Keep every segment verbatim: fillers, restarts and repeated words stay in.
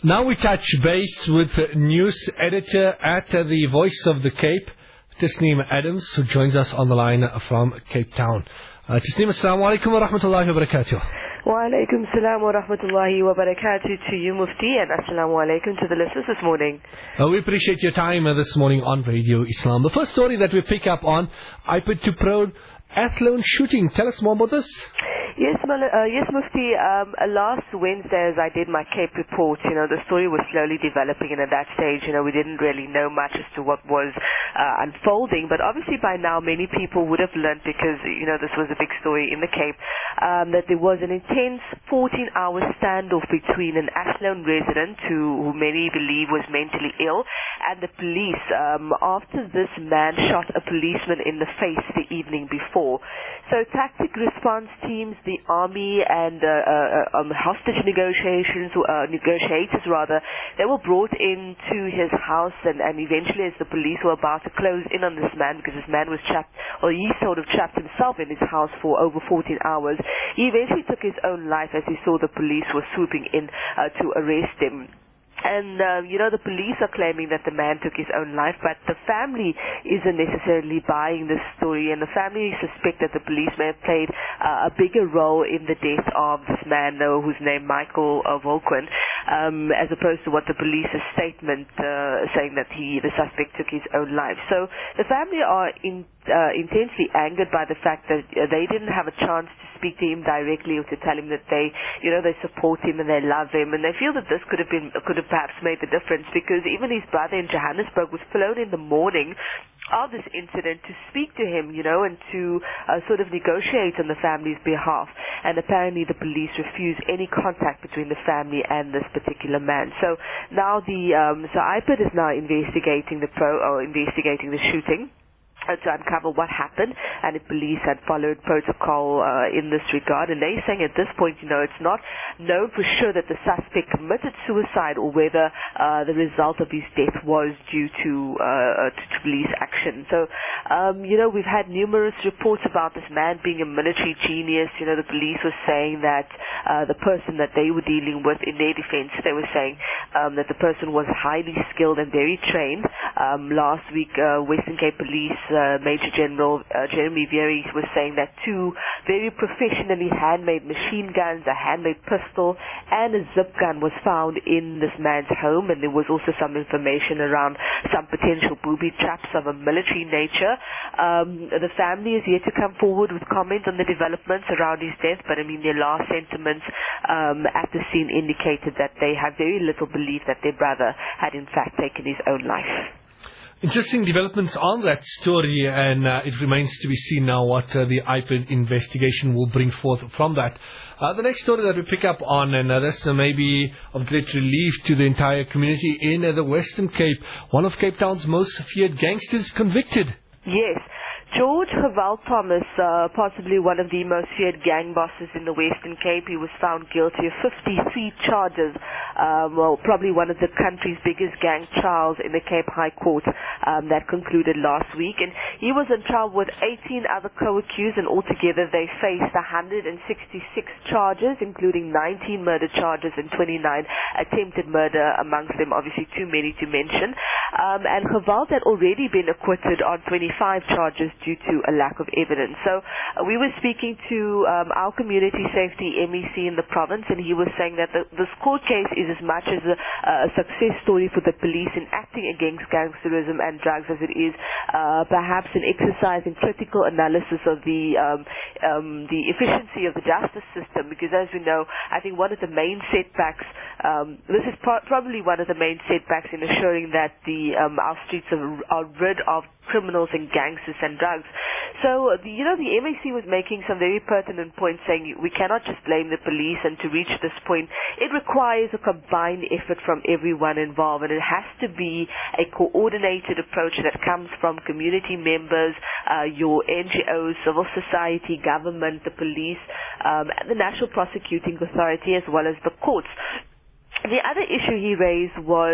Now we touch base with news editor at the Voice of the Cape, Tasneem Adams, who joins us on the line from Cape Town. Uh, Tasneem, assalamu alaikum wa rahmatullahi wa barakatuh. Wa alaikum salam wa rahmatullahi wa barakatuh to you, Mufti, and assalamu alaikum to the listeners this morning. Uh, we appreciate your time uh, this morning on Radio Islam. The first story that we pick up on, iPad to Pro Athlone shooting. Tell us more about this. Yes, uh, yes, Mufti. Um, uh, last Wednesday, as I did my Cape report, you know, the story was slowly developing, and at that stage, you know, we didn't really know much as to what was uh, unfolding. But obviously, by now, many people would have learned, because you know this was a big story in the Cape, um, that there was an intense fourteen-hour standoff between an Athlone resident, who, who many believe was mentally ill, and the police. Um, after this man shot a policeman in the face the evening before, so tactic response teams, the army, and uh, uh, um, hostage negotiations, uh, negotiators rather, they were brought into his house, and, and eventually, as the police were about to close in on this man, because this man was trapped, or he sort of trapped himself in his house for over fourteen hours, he eventually took his own life as he saw the police were swooping in uh, to arrest him. And, uh, you know, the police are claiming that the man took his own life, but the family isn't necessarily buying this story, and the family suspect that the police may have played uh, a bigger role in the death of this man, though, who's named Michael uh, Volquin, um, as opposed to what the police's statement uh, saying that he, the suspect, took his own life. So the family are in, uh, intensely angered by the fact that uh, they didn't have a chance to speak to him directly or to tell him that they, you know, they support him and they love him, and they feel that this could have been, could have perhaps made the difference, because even his brother in Johannesburg was flown in the morning of this incident to speak to him, you know, and to uh, sort of negotiate on the family's behalf. And apparently the police refused any contact between the family and this particular man. So now the um, so iPad is now investigating the pro or investigating the shooting to uncover what happened, and the police had followed protocol uh, in this regard. And they're saying at this point, you know, it's not known for sure that the suspect committed suicide or whether uh, the result of his death was due to, uh, to, to police action. So, um, you know, we've had numerous reports about this man being a military genius. You know, the police were saying that uh, the person that they were dealing with, in their defense, they were saying um, that the person was highly skilled and very trained. Um, last week, uh, Western Cape Police Uh, Major General uh, Jeremy Vieri was saying that two very professionally handmade machine guns, a handmade pistol, and a zip gun was found in this man's home, and there was also some information around some potential booby traps of a military nature. Um, the family is yet to come forward with comments on the developments around his death, but I mean their last sentiments um, at the scene indicated that they have very little belief that their brother had in fact taken his own life. Interesting developments on that story, and uh, it remains to be seen now what uh, the iPad investigation will bring forth from that. Uh, the next story that we pick up on, and uh, this uh, may be of great relief to the entire community in uh, the Western Cape, one of Cape Town's most feared gangsters convicted. Yes. George Haval Thomas, uh, possibly one of the most feared gang bosses in the Western Cape, he was found guilty of fifty-three charges, um, well, probably one of the country's biggest gang trials in the Cape High Court um, that concluded last week. And he was on trial with eighteen other co-accused, and altogether they faced one hundred sixty-six charges, including nineteen murder charges and twenty-nine attempted murder amongst them, obviously too many to mention. Um, and Haval had already been acquitted on twenty-five charges due to a lack of evidence. So uh, we were speaking to um, our community safety M E C in the province, and he was saying that the, this court case is as much as a, a success story for the police in acting against gangsterism and drugs as it is uh, perhaps an exercise in critical analysis of the um, um, the efficiency of the justice system, because as we know, I think one of the main setbacks, um, this is pro- probably one of the main setbacks in assuring that the um, our streets are, are rid of criminals and gangsters and drugs. So, the, you know, the M A C was making some very pertinent points, saying we cannot just blame the police, and to reach this point, it requires a combined effort from everyone involved, and it has to be a coordinated approach that comes from community members, uh, your N G Os, civil society, government, the police, um, and the National Prosecuting Authority, as well as the courts. The other issue he raised was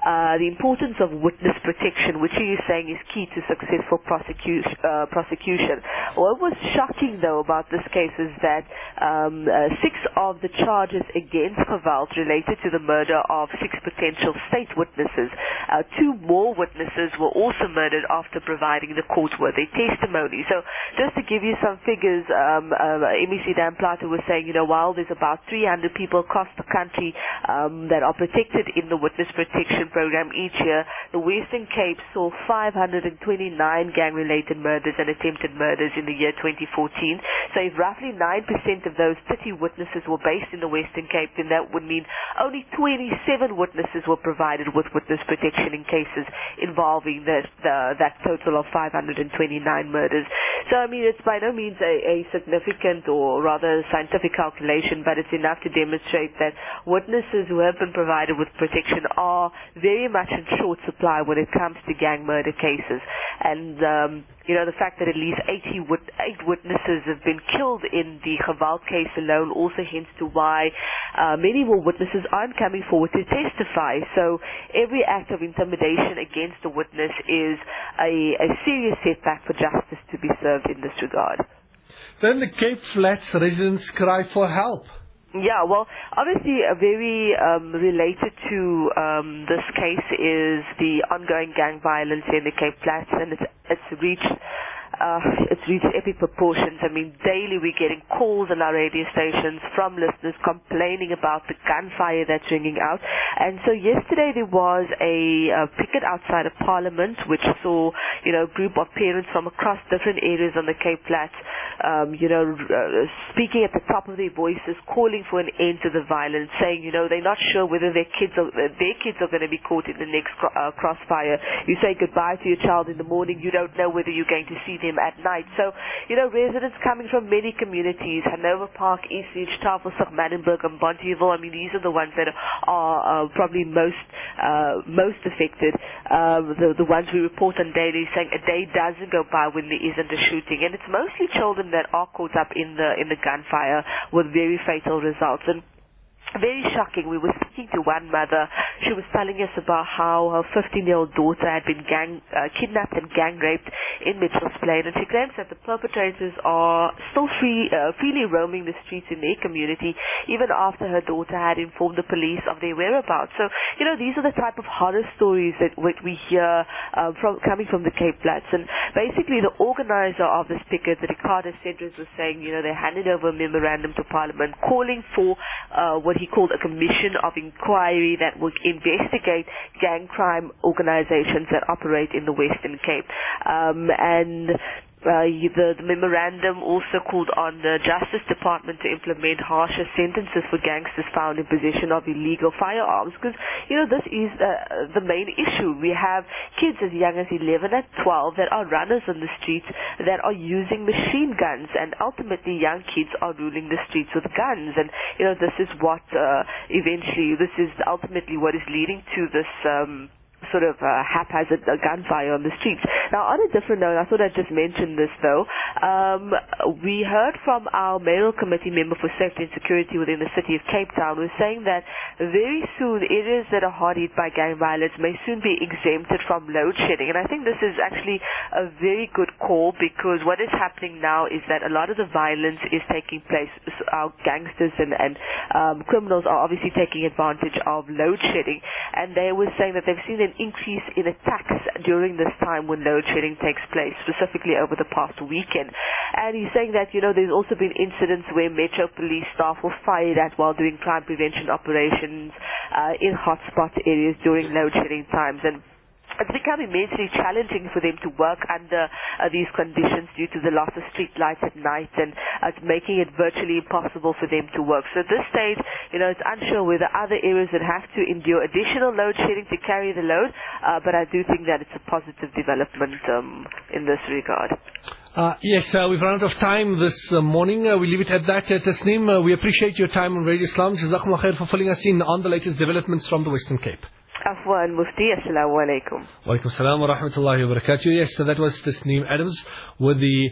uh, the importance of witness protection, which he is saying is key to successful prosecution. Uh, prosecution. What was shocking, though, about this case is that um, uh, six of the charges against Geweld related to the murder of six potential state witnesses. Uh, two more witnesses were also murdered after providing the court with their testimony. So just to give you some figures, um, uh, M E C Dan Plato was saying, you know, while there's about three hundred people across the country um, that are protected in the witness protection program each year, the Western Cape saw five hundred twenty-nine gang-related murders and attempted murders in the year twenty fourteen. So if roughly nine percent of those thirty witnesses were based in the Western Cape, then that would mean only twenty-seven witnesses were provided with witness protection in cases involving the, the, that total of five hundred twenty-nine murders. So, I mean, it's by no means a, a significant or rather scientific calculation, but it's enough to demonstrate that witnesses who have been provided with protection are very much in short supply when it comes to gang murder cases. And, um, you know, the fact that at least eighty wit- eight witnesses have been killed in the Geweld case alone also hints to why uh, many more witnesses aren't coming forward to testify. So every act of intimidation against a witness is a, a serious setback for justice to be served in this regard. Then the Cape Flats residents cry for help. Yeah, well, obviously uh, very um, related to um, this case is the ongoing gang violence in the Cape Flats, and it's, it's reached Uh, it's reached epic proportions. I mean, daily we're getting calls on our radio stations from listeners complaining about the gunfire that's ringing out. And so yesterday there was a uh, picket outside of Parliament, which saw, you know, a group of parents from across different areas on the Cape Flats, um, you know, uh, speaking at the top of their voices, calling for an end to the violence, saying, you know, they're not sure whether their kids are, uh, their kids are going to be caught in the next cro- uh, crossfire. You say goodbye to your child in the morning, you don't know whether you're going to see them at night. So, you know, residents coming from many communities, Hanover Park, Eastridge, Tafelsig, Manenberg and Bonteheuwel, I mean, these are the ones that are uh, probably most uh, most affected. Uh, the, the ones we report on daily, saying a day doesn't go by when there isn't a shooting. And it's mostly children that are caught up in the, in the gunfire with very fatal results. And very shocking. We were speaking to one mother. She was telling us about how her fifteen-year-old daughter had been gang, uh, kidnapped and gang raped in Mitchell's Plain, and she claims that the perpetrators are still free, uh, freely roaming the streets in their community, even after her daughter had informed the police of their whereabouts. So, you know, these are the type of horror stories that we hear uh, from coming from the Cape Flats. And basically, the organizer of this picket, the Ricardo Cedros, was saying, you know, they handed over a memorandum to Parliament calling for uh, what he called a commission of inquiry that would investigate gang crime organizations that operate in the Western Cape. Um, and Uh, the, the memorandum also called on the Justice Department to implement harsher sentences for gangsters found in possession of illegal firearms, because, you know, this is uh, the main issue. We have kids as young as eleven and twelve that are runners on the streets that are using machine guns, and ultimately young kids are ruling the streets with guns. And, you know, this is what uh, eventually, this is ultimately what is leading to this um sort of uh, haphazard uh, gunfire on the streets. Now, on a different note, I thought I'd just mention this, though. Um, we heard from our mayoral committee member for safety and security within the city of Cape Town, who was saying that very soon areas that are hard hit by gang violence may soon be exempted from load shedding. And I think this is actually a very good call, because what is happening now is that a lot of the violence is taking place. Our gangsters and, and um, criminals are obviously taking advantage of load shedding, and they were saying that they've seen an increase in attacks during this time when load shedding takes place, specifically over the past weekend. And he's saying that, you know, there's also been incidents where Metro Police staff were fired at while doing crime prevention operations uh, in hotspot areas during load shedding times. And it's become immensely challenging for them to work under uh, these conditions due to the loss of street lights at night, and uh, it's making it virtually impossible for them to work. So at this stage, you know, it's unsure whether other areas would have to endure additional load shedding to carry the load, uh, but I do think that it's a positive development um, in this regard. Uh, yes, uh, we've run out of time this uh, morning. Uh, we leave it at that. Uh, Tasneem, uh, we appreciate your time on Radio Islam. Jazakumullah khair for filling us in on the latest developments from the Western Cape. Afwan Mufti, assalamu alaikum. Wa alaikum salam wa rahmatullahi wa barakatuh. Yes, so that was Tasneem Adams with the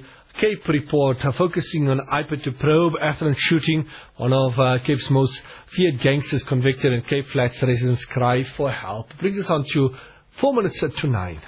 Cape report, uh, focusing on I P I D to probe Atherton shooting. One of uh, Cape's most feared gangsters convicted, and Cape Flats residents cry for help. Brings us on to four minutes to nine.